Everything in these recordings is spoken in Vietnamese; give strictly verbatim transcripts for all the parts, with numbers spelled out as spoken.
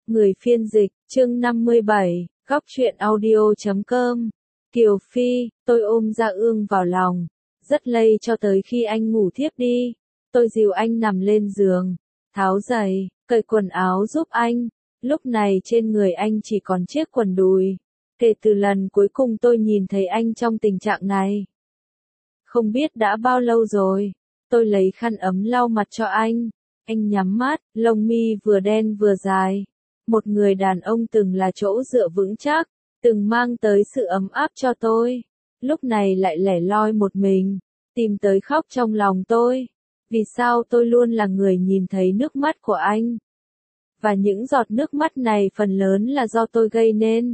Người phiên dịch, chương năm mươi bảy, góc truyện audio chấm com. Kiều Phi, tôi ôm Gia Ương vào lòng, rất lây cho tới khi anh ngủ thiếp đi. Tôi dìu anh nằm lên giường, tháo giày, cởi quần áo giúp anh. Lúc này trên người anh chỉ còn chiếc quần đùi. Kể từ lần cuối cùng tôi nhìn thấy anh trong tình trạng này. Không biết đã bao lâu rồi. Tôi lấy khăn ấm lau mặt cho anh. Anh nhắm mắt, lông mi vừa đen vừa dài. Một người đàn ông từng là chỗ dựa vững chắc, từng mang tới sự ấm áp cho tôi. Lúc này lại lẻ loi một mình, tìm tới khóc trong lòng tôi. Vì sao tôi luôn là người nhìn thấy nước mắt của anh? Và những giọt nước mắt này phần lớn là do tôi gây nên.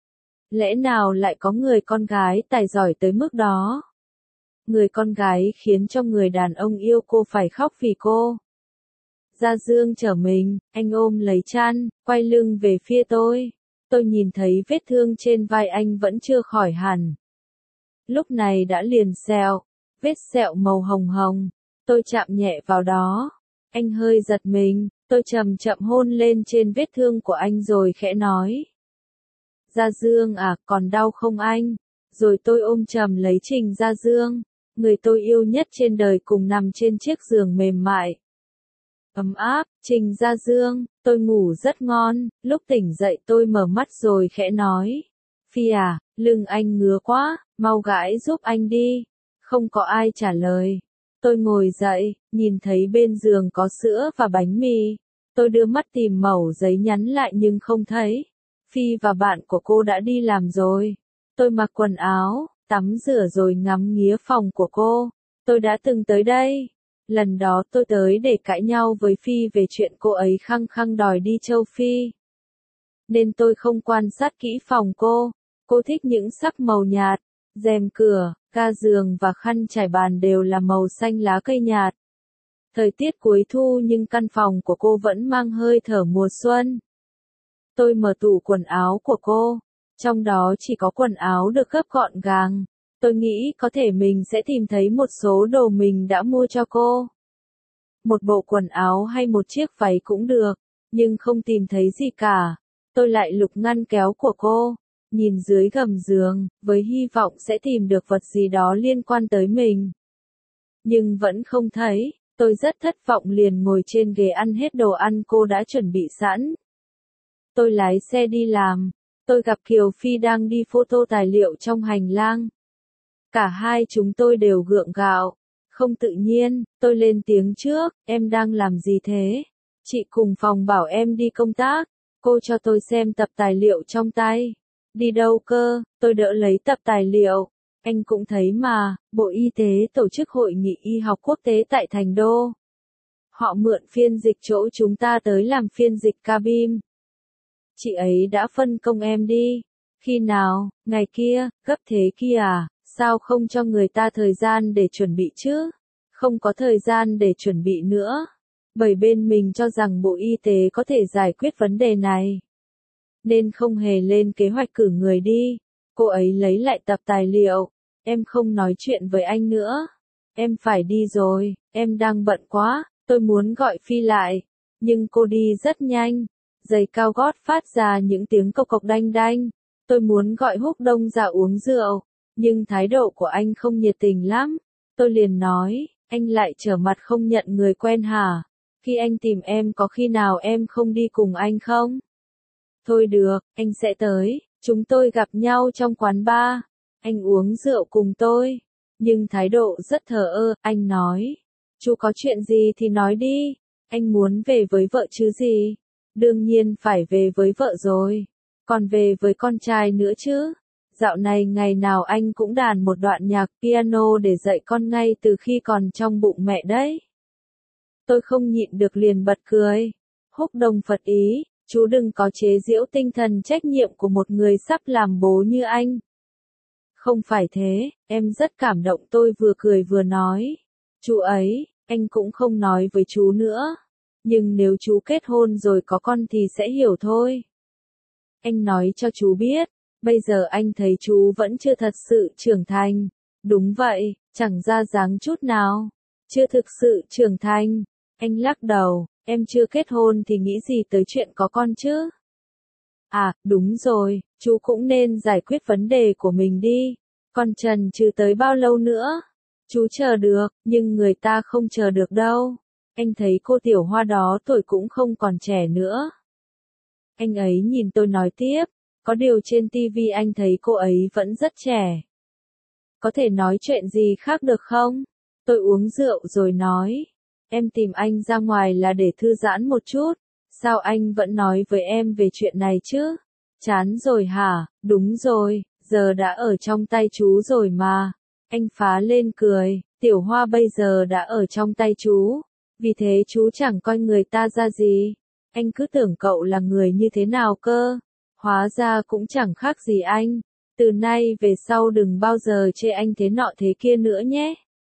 Lẽ nào lại có người con gái tài giỏi tới mức đó? Người con gái khiến cho người đàn ông yêu cô phải khóc vì cô. Gia Dương trở mình, anh ôm lấy chăn, quay lưng về phía tôi. Tôi nhìn thấy vết thương trên vai anh vẫn chưa khỏi hẳn. Lúc này đã liền sẹo, vết sẹo màu hồng hồng. Tôi chạm nhẹ vào đó. Anh hơi giật mình, tôi chậm chậm hôn lên trên vết thương của anh rồi khẽ nói. Gia Dương à, còn đau không anh? Rồi tôi ôm chầm lấy Trình Gia Dương, người tôi yêu nhất trên đời cùng nằm trên chiếc giường mềm mại. Ấm áp, Trình Gia Dương, tôi ngủ rất ngon, lúc tỉnh dậy tôi mở mắt rồi khẽ nói. Phi à, lưng anh ngứa quá, mau gãi giúp anh đi. Không có ai trả lời. Tôi ngồi dậy, nhìn thấy bên giường có sữa và bánh mì. Tôi đưa mắt tìm mẩu giấy nhắn lại nhưng không thấy. Phi và bạn của cô đã đi làm rồi. Tôi mặc quần áo, tắm rửa rồi ngắm nghía phòng của cô. Tôi đã từng tới đây. Lần đó tôi tới để cãi nhau với Phi về chuyện cô ấy khăng khăng đòi đi châu Phi. Nên tôi không quan sát kỹ phòng cô. Cô thích những sắc màu nhạt. Rèm cửa, ga giường và khăn trải bàn đều là màu xanh lá cây nhạt. Thời tiết cuối thu nhưng căn phòng của cô vẫn mang hơi thở mùa xuân. Tôi mở tủ quần áo của cô. Trong đó chỉ có quần áo được gấp gọn gàng. Tôi nghĩ có thể mình sẽ tìm thấy một số đồ mình đã mua cho cô. Một bộ quần áo hay một chiếc váy cũng được, nhưng không tìm thấy gì cả. Tôi lại lục ngăn kéo của cô, nhìn dưới gầm giường, với hy vọng sẽ tìm được vật gì đó liên quan tới mình. Nhưng vẫn không thấy, tôi rất thất vọng liền ngồi trên ghế ăn hết đồ ăn cô đã chuẩn bị sẵn. Tôi lái xe đi làm, tôi gặp Kiều Phi đang đi photo tài liệu trong hành lang. Cả hai chúng tôi đều gượng gạo. Không tự nhiên, tôi lên tiếng trước, em đang làm gì thế? Chị cùng phòng bảo em đi công tác. Cô cho tôi xem tập tài liệu trong tay. Đi đâu cơ? Tôi đỡ lấy tập tài liệu. Anh cũng thấy mà, Bộ Y tế tổ chức hội nghị y học quốc tế tại Thành Đô. Họ mượn phiên dịch chỗ chúng ta tới làm phiên dịch cabin. Chị ấy đã phân công em đi. Khi nào? Ngày kia, gấp thế kia à? Sao không cho người ta thời gian để chuẩn bị chứ? Không có thời gian để chuẩn bị nữa. Bởi bên mình cho rằng Bộ Y tế có thể giải quyết vấn đề này. Nên không hề lên kế hoạch cử người đi. Cô ấy lấy lại tập tài liệu. Em không nói chuyện với anh nữa. Em phải đi rồi, em đang bận quá, tôi muốn gọi Phi lại. Nhưng cô đi rất nhanh. Giày cao gót phát ra những tiếng cộc cộc đanh đanh. Tôi muốn gọi Húc Đông ra uống rượu. Nhưng thái độ của anh không nhiệt tình lắm. Tôi liền nói, anh lại trở mặt không nhận người quen hả? Khi anh tìm em có khi nào em không đi cùng anh không? Thôi được, anh sẽ tới. Chúng tôi gặp nhau trong quán bar. Anh uống rượu cùng tôi. Nhưng thái độ rất thờ ơ, anh nói. Chú có chuyện gì thì nói đi. Anh muốn về với vợ chứ gì? Đương nhiên phải về với vợ rồi. Còn về với con trai nữa chứ? Dạo này ngày nào anh cũng đàn một đoạn nhạc piano để dạy con ngay từ khi còn trong bụng mẹ đấy. Tôi không nhịn được liền bật cười. Húc Đông Phật ý, chú đừng có chế giễu tinh thần trách nhiệm của một người sắp làm bố như anh. Không phải thế, em rất cảm động tôi vừa cười vừa nói. Chú ấy, anh cũng không nói với chú nữa. Nhưng nếu chú kết hôn rồi có con thì sẽ hiểu thôi. Anh nói cho chú biết. Bây giờ anh thấy chú vẫn chưa thật sự trưởng thành. Đúng vậy, chẳng ra dáng chút nào. Chưa thực sự trưởng thành. Anh lắc đầu, em chưa kết hôn thì nghĩ gì tới chuyện có con chứ? À, đúng rồi, chú cũng nên giải quyết vấn đề của mình đi. Còn Trần Trừ tới bao lâu nữa? Chú chờ được, nhưng người ta không chờ được đâu. Anh thấy cô tiểu hoa đó tuổi cũng không còn trẻ nữa. Anh ấy nhìn tôi nói tiếp, có điều trên ti vi anh thấy cô ấy vẫn rất trẻ. Có thể nói chuyện gì khác được không? Tôi uống rượu rồi nói, em tìm anh ra ngoài là để thư giãn một chút. Sao anh vẫn nói với em về chuyện này chứ? Chán rồi hả? Đúng rồi, giờ đã ở trong tay chú rồi mà. Anh phá lên cười, tiểu hoa bây giờ đã ở trong tay chú. Vì thế chú chẳng coi người ta ra gì. Anh cứ tưởng cậu là người như thế nào cơ. Hóa ra cũng chẳng khác gì anh. Từ nay về sau đừng bao giờ chê anh thế nọ thế kia nữa nhé.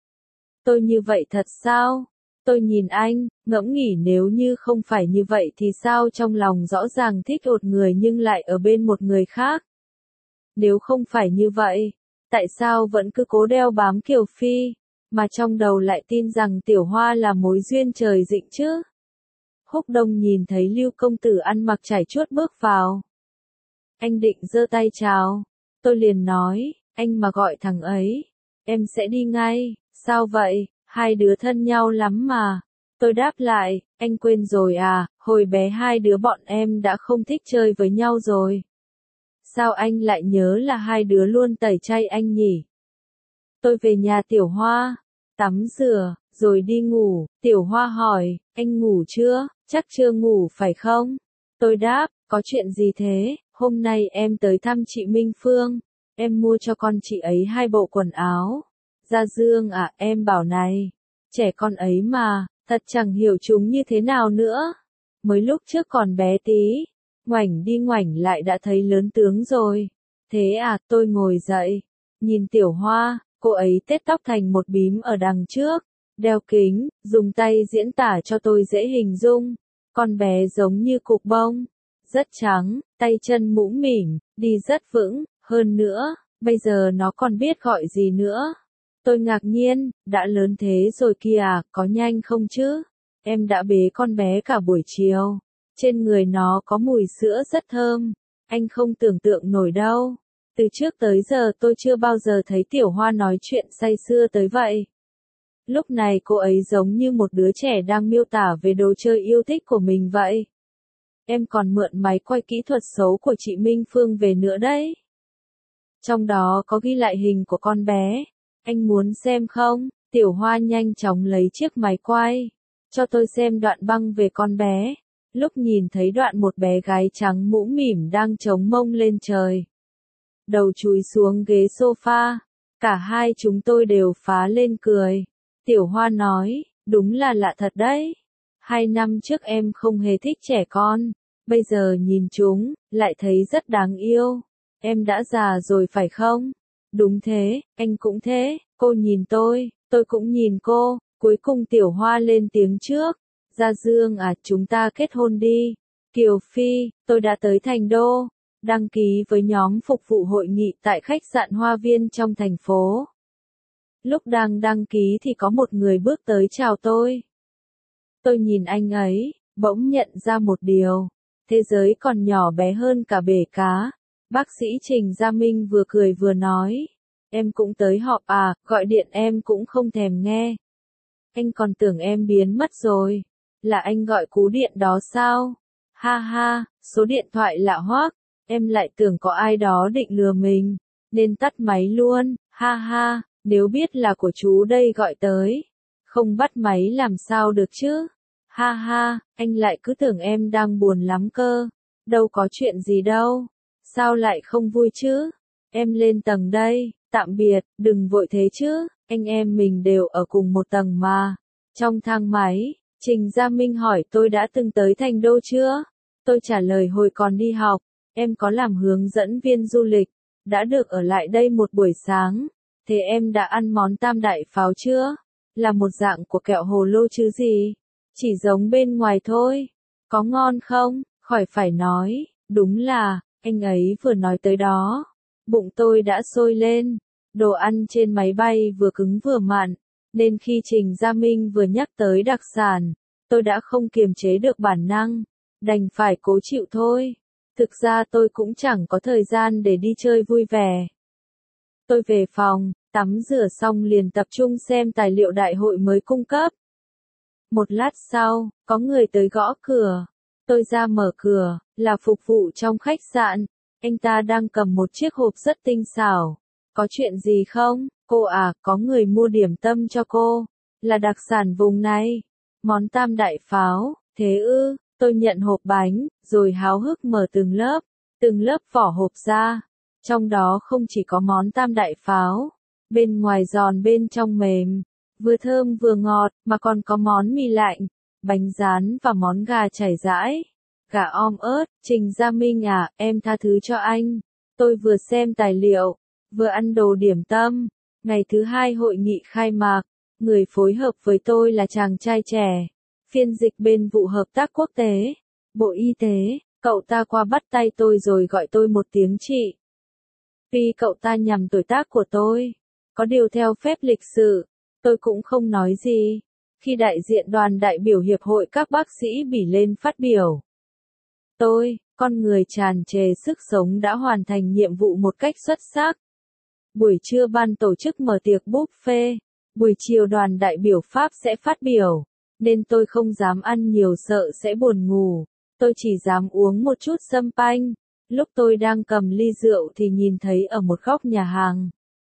Tôi như vậy thật sao? Tôi nhìn anh, ngẫm nghĩ nếu như không phải như vậy thì sao trong lòng rõ ràng thích một người nhưng lại ở bên một người khác. Nếu không phải như vậy, tại sao vẫn cứ cố đeo bám Kiều Phi, mà trong đầu lại tin rằng Tiểu Hoa là mối duyên trời định chứ? Húc Đông nhìn thấy Lưu công tử ăn mặc trải chuốt bước vào. Anh định giơ tay chào, tôi liền nói, anh mà gọi thằng ấy, em sẽ đi ngay. Sao vậy? Hai đứa thân nhau lắm mà. Tôi đáp lại, anh quên rồi à, hồi bé hai đứa bọn em đã không thích chơi với nhau rồi. Sao anh lại nhớ là hai đứa luôn tẩy chay anh nhỉ? Tôi về nhà Tiểu Hoa, tắm rửa, rồi đi ngủ. Tiểu Hoa hỏi, anh ngủ chưa? Chắc chưa ngủ phải không? Tôi đáp, có chuyện gì thế? Hôm nay em tới thăm chị Minh Phương, em mua cho con chị ấy hai bộ quần áo. Gia Dương à, em bảo này, trẻ con ấy mà, thật chẳng hiểu chúng như thế nào nữa. Mới lúc trước còn bé tí, ngoảnh đi ngoảnh lại đã thấy lớn tướng rồi. Thế à, tôi ngồi dậy, nhìn Tiểu Hoa, cô ấy tết tóc thành một bím ở đằng trước, đeo kính, dùng tay diễn tả cho tôi dễ hình dung. Con bé giống như cục bông, rất trắng, tay chân mũm mỉm, đi rất vững, hơn nữa, bây giờ nó còn biết gọi gì nữa. Tôi ngạc nhiên, đã lớn thế rồi kìa, có nhanh không chứ? Em đã bế con bé cả buổi chiều. Trên người nó có mùi sữa rất thơm. Anh không tưởng tượng nổi đâu. Từ trước tới giờ tôi chưa bao giờ thấy Tiểu Hoa nói chuyện say sưa tới vậy. Lúc này cô ấy giống như một đứa trẻ đang miêu tả về đồ chơi yêu thích của mình vậy. Em còn mượn máy quay kỹ thuật xấu của chị Minh Phương về nữa đấy. Trong đó có ghi lại hình của con bé. Anh muốn xem không? Tiểu Hoa nhanh chóng lấy chiếc máy quay, cho tôi xem đoạn băng về con bé. Lúc nhìn thấy đoạn một bé gái trắng mũm mỉm đang chống mông lên trời, đầu chúi xuống ghế sofa, cả hai chúng tôi đều phá lên cười. Tiểu Hoa nói, đúng là lạ thật đấy. Hai năm trước em không hề thích trẻ con, bây giờ nhìn chúng, lại thấy rất đáng yêu. Em đã già rồi phải không? Đúng thế, anh cũng thế. Cô nhìn tôi, tôi cũng nhìn cô. Cuối cùng Tiểu Hoa lên tiếng trước. Gia Dương à, chúng ta kết hôn đi. Kiều Phi, tôi đã tới Thành Đô, đăng ký với nhóm phục vụ hội nghị tại khách sạn Hoa Viên trong thành phố. Lúc đang đăng ký thì có một người bước tới chào tôi. Tôi nhìn anh ấy, bỗng nhận ra một điều. Thế giới còn nhỏ bé hơn cả bể cá. Bác sĩ Trình Gia Minh vừa cười vừa nói. Em cũng tới họp à, gọi điện em cũng không thèm nghe. Anh còn tưởng em biến mất rồi. Là anh gọi cú điện đó sao? Ha ha, số điện thoại lạ hoắc. Em lại tưởng có ai đó định lừa mình, nên tắt máy luôn. Ha ha, nếu biết là của chú đây gọi tới, không bắt máy làm sao được chứ? Ha ha, anh lại cứ tưởng em đang buồn lắm cơ. Đâu có chuyện gì đâu. Sao lại không vui chứ? Em lên tầng đây, tạm biệt, đừng vội thế chứ, anh em mình đều ở cùng một tầng mà. Trong thang máy, Trình Gia Minh hỏi tôi đã từng tới Thành Đô chưa? Tôi trả lời hồi còn đi học, em có làm hướng dẫn viên du lịch, đã được ở lại đây một buổi sáng. Thế em đã ăn món tam đại pháo chưa? Là một dạng của kẹo hồ lô chứ gì? Chỉ giống bên ngoài thôi. Có ngon không? Khỏi phải nói, đúng là, anh ấy vừa nói tới đó. Bụng tôi đã sôi lên. Đồ ăn trên máy bay vừa cứng vừa mặn, nên khi Trình Gia Minh vừa nhắc tới đặc sản, tôi đã không kiềm chế được bản năng, đành phải cố chịu thôi. Thực ra tôi cũng chẳng có thời gian để đi chơi vui vẻ. Tôi về phòng, tắm rửa xong liền tập trung xem tài liệu đại hội mới cung cấp. Một lát sau, có người tới gõ cửa. Tôi ra mở cửa, là phục vụ trong khách sạn. Anh ta đang cầm một chiếc hộp rất tinh xảo. Có chuyện gì không? Cô à, có người mua điểm tâm cho cô. Là đặc sản vùng này. Món tam đại pháo. Thế ư? Tôi nhận hộp bánh, rồi háo hức mở từng lớp. Từng lớp vỏ hộp ra. Trong đó không chỉ có món tam đại pháo. Bên ngoài giòn bên trong mềm. Vừa thơm vừa ngọt, mà còn có món mì lạnh, bánh rán và món gà chảy rãi. Gà om ớt. Trình Gia Minh à, em tha thứ cho anh. Tôi vừa xem tài liệu, vừa ăn đồ điểm tâm. Ngày thứ hai hội nghị khai mạc, người phối hợp với tôi là chàng trai trẻ, phiên dịch bên vụ hợp tác quốc tế, Bộ Y tế. Cậu ta qua bắt tay tôi rồi gọi tôi một tiếng chị. Vì cậu ta nhằm tuổi tác của tôi. Có điều theo phép lịch sự, tôi cũng không nói gì. Khi đại diện đoàn đại biểu Hiệp hội các bác sĩ Bỉ lên phát biểu, tôi, con người tràn trề sức sống đã hoàn thành nhiệm vụ một cách xuất sắc. Buổi trưa ban tổ chức mở tiệc buffet, buổi chiều đoàn đại biểu Pháp sẽ phát biểu, nên tôi không dám ăn nhiều sợ sẽ buồn ngủ. Tôi chỉ dám uống một chút sâm panh. Lúc tôi đang cầm ly rượu thì nhìn thấy ở một góc nhà hàng,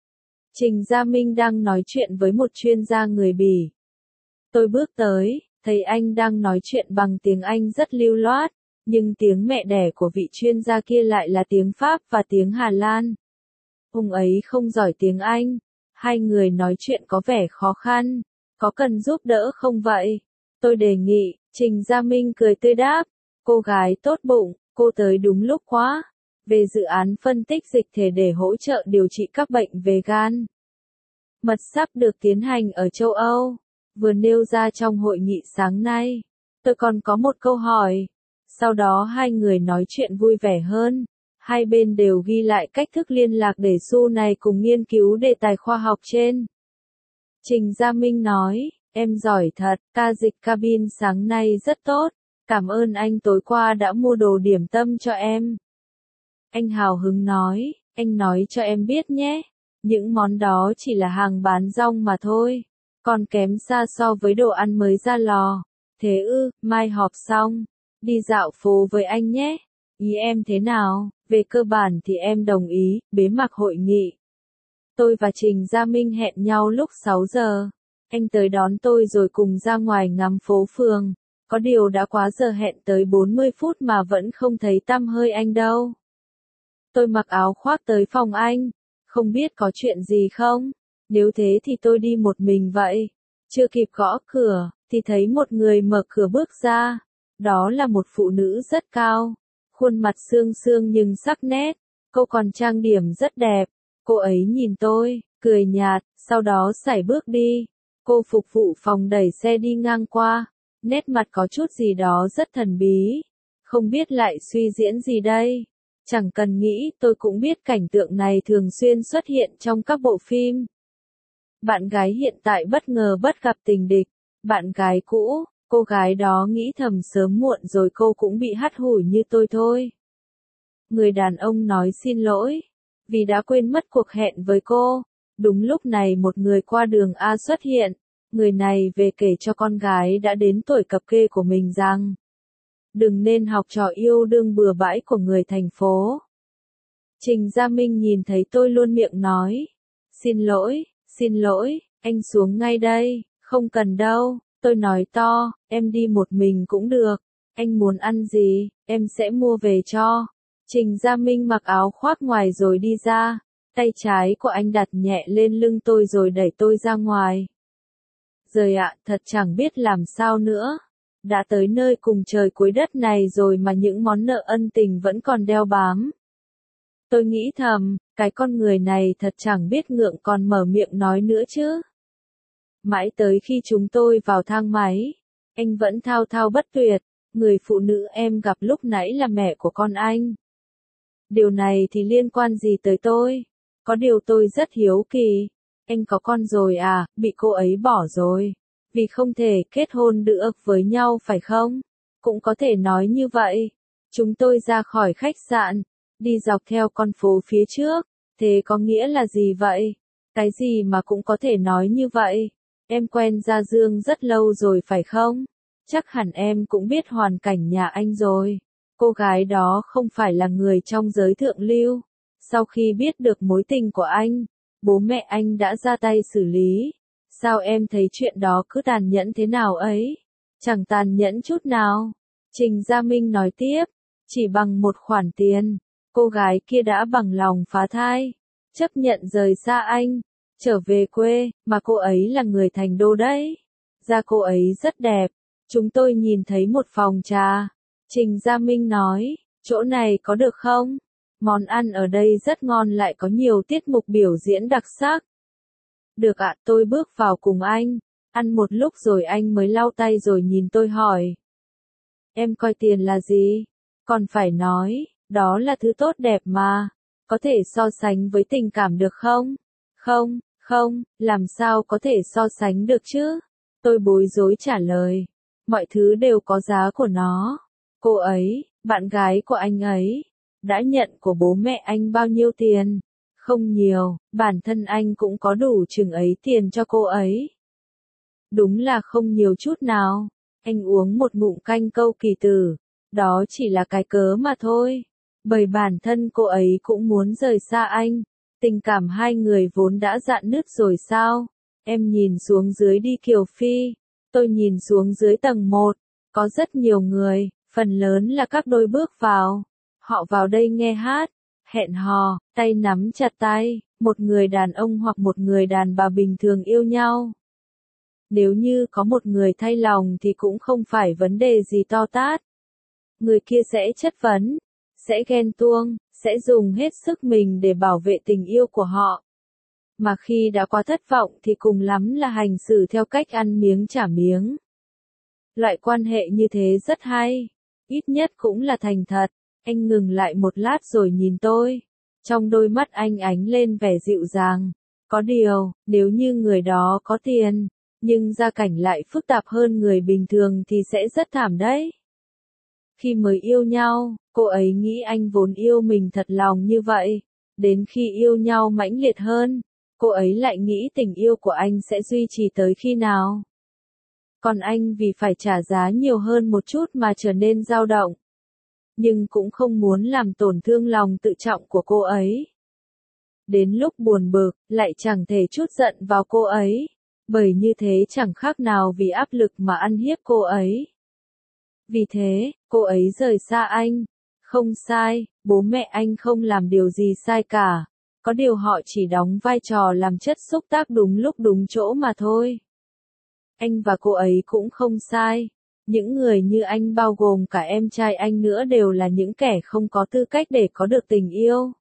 Trình Gia Minh đang nói chuyện với một chuyên gia người Bỉ. Tôi bước tới, thấy anh đang nói chuyện bằng tiếng Anh rất lưu loát, nhưng tiếng mẹ đẻ của vị chuyên gia kia lại là tiếng Pháp và tiếng Hà Lan. Ông ấy không giỏi tiếng Anh, hai người nói chuyện có vẻ khó khăn, có cần giúp đỡ không vậy? Tôi đề nghị. Trình Gia Minh cười tươi đáp, cô gái tốt bụng, cô tới đúng lúc quá. Về dự án phân tích dịch thể để hỗ trợ điều trị các bệnh về gan mật sắp được tiến hành ở châu Âu, vừa nêu ra trong hội nghị sáng nay. Tôi còn có một câu hỏi. Sau đó hai người nói chuyện vui vẻ hơn. Hai bên đều ghi lại cách thức liên lạc để sau này cùng nghiên cứu đề tài khoa học trên. Trình Gia Minh nói, em giỏi thật, ca dịch cabin sáng nay rất tốt. Cảm ơn anh tối qua đã mua đồ điểm tâm cho em. Anh hào hứng nói, anh nói cho em biết nhé. Những món đó chỉ là hàng bán rong mà thôi. Còn kém xa so với đồ ăn mới ra lò. Thế ư, mai họp xong. Đi dạo phố với anh nhé. Ý em thế nào? Về cơ bản thì em đồng ý. Bế mạc hội nghị, tôi và Trình Gia Minh hẹn nhau lúc sáu giờ. Anh tới đón tôi rồi cùng ra ngoài ngắm phố phường. Có điều đã quá giờ hẹn tới bốn mươi phút mà vẫn không thấy tăm hơi anh đâu. Tôi mặc áo khoác tới phòng anh. Không biết có chuyện gì không? Nếu thế thì tôi đi một mình vậy. Chưa kịp gõ cửa, thì thấy một người mở cửa bước ra. Đó là một phụ nữ rất cao. Khuôn mặt xương xương nhưng sắc nét. Cô còn trang điểm rất đẹp. Cô ấy nhìn tôi, cười nhạt, sau đó sải bước đi. Cô phục vụ phòng đẩy xe đi ngang qua. Nét mặt có chút gì đó rất thần bí. Không biết lại suy diễn gì đây? Chẳng cần nghĩ, tôi cũng biết cảnh tượng này thường xuyên xuất hiện trong các bộ phim. Bạn gái hiện tại bất ngờ bắt gặp tình địch. Bạn gái cũ, cô gái đó nghĩ thầm sớm muộn rồi cô cũng bị hắt hủi như tôi thôi. Người đàn ông nói xin lỗi, vì đã quên mất cuộc hẹn với cô. Đúng lúc này một người qua đường A xuất hiện. Người này về kể cho con gái đã đến tuổi cập kê của mình rằng đừng nên học trò yêu đương bừa bãi của người thành phố. Trình Gia Minh nhìn thấy tôi luôn miệng nói, xin lỗi, xin lỗi, anh xuống ngay đây, không cần đâu. Tôi nói to, em đi một mình cũng được, anh muốn ăn gì, em sẽ mua về cho. Trình Gia Minh mặc áo khoác ngoài rồi đi ra, tay trái của anh đặt nhẹ lên lưng tôi rồi đẩy tôi ra ngoài. Rồi ạ, thật chẳng biết làm sao nữa. Đã tới nơi cùng trời cuối đất này rồi mà những món nợ ân tình vẫn còn đeo bám. Tôi nghĩ thầm, cái con người này thật chẳng biết ngượng còn mở miệng nói nữa chứ. Mãi tới khi chúng tôi vào thang máy, anh vẫn thao thao bất tuyệt, người phụ nữ em gặp lúc nãy là mẹ của con anh. Điều này thì liên quan gì tới tôi? Có điều tôi rất hiếu kỳ. Anh có con rồi à, bị cô ấy bỏ rồi. Vì không thể kết hôn được với nhau phải không? Cũng có thể nói như vậy. Chúng tôi ra khỏi khách sạn, đi dọc theo con phố phía trước. Thế có nghĩa là gì vậy? Cái gì mà cũng có thể nói như vậy? Em quen Gia Dương rất lâu rồi phải không? Chắc hẳn em cũng biết hoàn cảnh nhà anh rồi. Cô gái đó không phải là người trong giới thượng lưu. Sau khi biết được mối tình của anh, bố mẹ anh đã ra tay xử lý. Sao em thấy chuyện đó cứ tàn nhẫn thế nào ấy? Chẳng tàn nhẫn chút nào. Trình Gia Minh nói tiếp, chỉ bằng một khoản tiền, cô gái kia đã bằng lòng phá thai, chấp nhận rời xa anh, trở về quê, mà cô ấy là người thành đô đấy. Da cô ấy rất đẹp. Chúng tôi nhìn thấy một phòng trà. Trình Gia Minh nói, chỗ này có được không? Món ăn ở đây rất ngon lại có nhiều tiết mục biểu diễn đặc sắc. Được ạ, tôi bước vào cùng anh. Ăn một lúc rồi anh mới lau tay rồi nhìn tôi hỏi. Em coi tiền là gì? Còn phải nói, đó là thứ tốt đẹp mà. Có thể so sánh với tình cảm được không? Không, không, làm sao có thể so sánh được chứ? Tôi bối rối trả lời. Mọi thứ đều có giá của nó. Cô ấy, bạn gái của anh ấy, đã nhận của bố mẹ anh bao nhiêu tiền? Không nhiều, bản thân anh cũng có đủ chừng ấy tiền cho cô ấy. Đúng là không nhiều chút nào. Anh uống một ngụm canh câu kỳ tử. Đó chỉ là cái cớ mà thôi. Bởi bản thân cô ấy cũng muốn rời xa anh. Tình cảm hai người vốn đã rạn nứt rồi sao? Em nhìn xuống dưới đi Kiều Phi. Tôi nhìn xuống dưới tầng một. Có rất nhiều người, phần lớn là các đôi bước vào. Họ vào đây nghe hát, hẹn hò, tay nắm chặt tay, một người đàn ông hoặc một người đàn bà bình thường yêu nhau. Nếu như có một người thay lòng thì cũng không phải vấn đề gì to tát. Người kia sẽ chất vấn, sẽ ghen tuông, sẽ dùng hết sức mình để bảo vệ tình yêu của họ. Mà khi đã quá thất vọng thì cùng lắm là hành xử theo cách ăn miếng trả miếng. Loại quan hệ như thế rất hay, ít nhất cũng là thành thật. Anh ngừng lại một lát rồi nhìn tôi. Trong đôi mắt anh ánh lên vẻ dịu dàng. Có điều, nếu như người đó có tiền, nhưng gia cảnh lại phức tạp hơn người bình thường thì sẽ rất thảm đấy. Khi mới yêu nhau, cô ấy nghĩ anh vốn yêu mình thật lòng như vậy. Đến khi yêu nhau mãnh liệt hơn, cô ấy lại nghĩ tình yêu của anh sẽ duy trì tới khi nào. Còn anh vì phải trả giá nhiều hơn một chút mà trở nên dao động. Nhưng cũng không muốn làm tổn thương lòng tự trọng của cô ấy. Đến lúc buồn bực, lại chẳng thể trút giận vào cô ấy. Bởi như thế chẳng khác nào vì áp lực mà ăn hiếp cô ấy. Vì thế, cô ấy rời xa anh. Không sai, bố mẹ anh không làm điều gì sai cả. Có điều họ chỉ đóng vai trò làm chất xúc tác đúng lúc đúng chỗ mà thôi. Anh và cô ấy cũng không sai. Những người như anh bao gồm cả em trai anh nữa đều là những kẻ không có tư cách để có được tình yêu.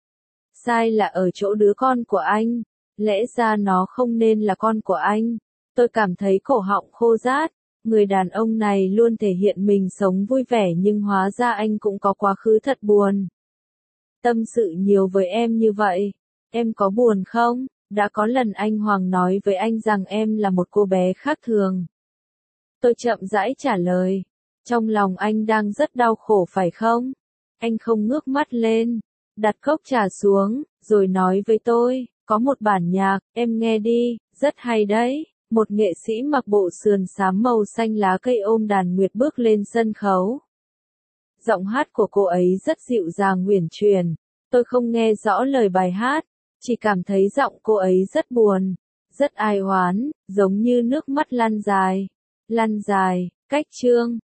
Sai là ở chỗ đứa con của anh. Lẽ ra nó không nên là con của anh. Tôi cảm thấy cổ họng khô rát. Người đàn ông này luôn thể hiện mình sống vui vẻ nhưng hóa ra anh cũng có quá khứ thật buồn. Tâm sự nhiều với em như vậy. Em có buồn không? Đã có lần anh Hoàng nói với anh rằng em là một cô bé khác thường. Tôi chậm rãi trả lời. Trong lòng anh đang rất đau khổ phải không? Anh không ngước mắt lên, đặt cốc trà xuống, rồi nói với tôi, có một bản nhạc, em nghe đi, rất hay đấy. Một nghệ sĩ mặc bộ sườn xám màu xanh lá cây ôm đàn nguyệt bước lên sân khấu. Giọng hát của cô ấy rất dịu dàng uyển chuyển. Tôi không nghe rõ lời bài hát, chỉ cảm thấy giọng cô ấy rất buồn, rất ai oán, giống như nước mắt lăn dài. Lăn dài, cách chương.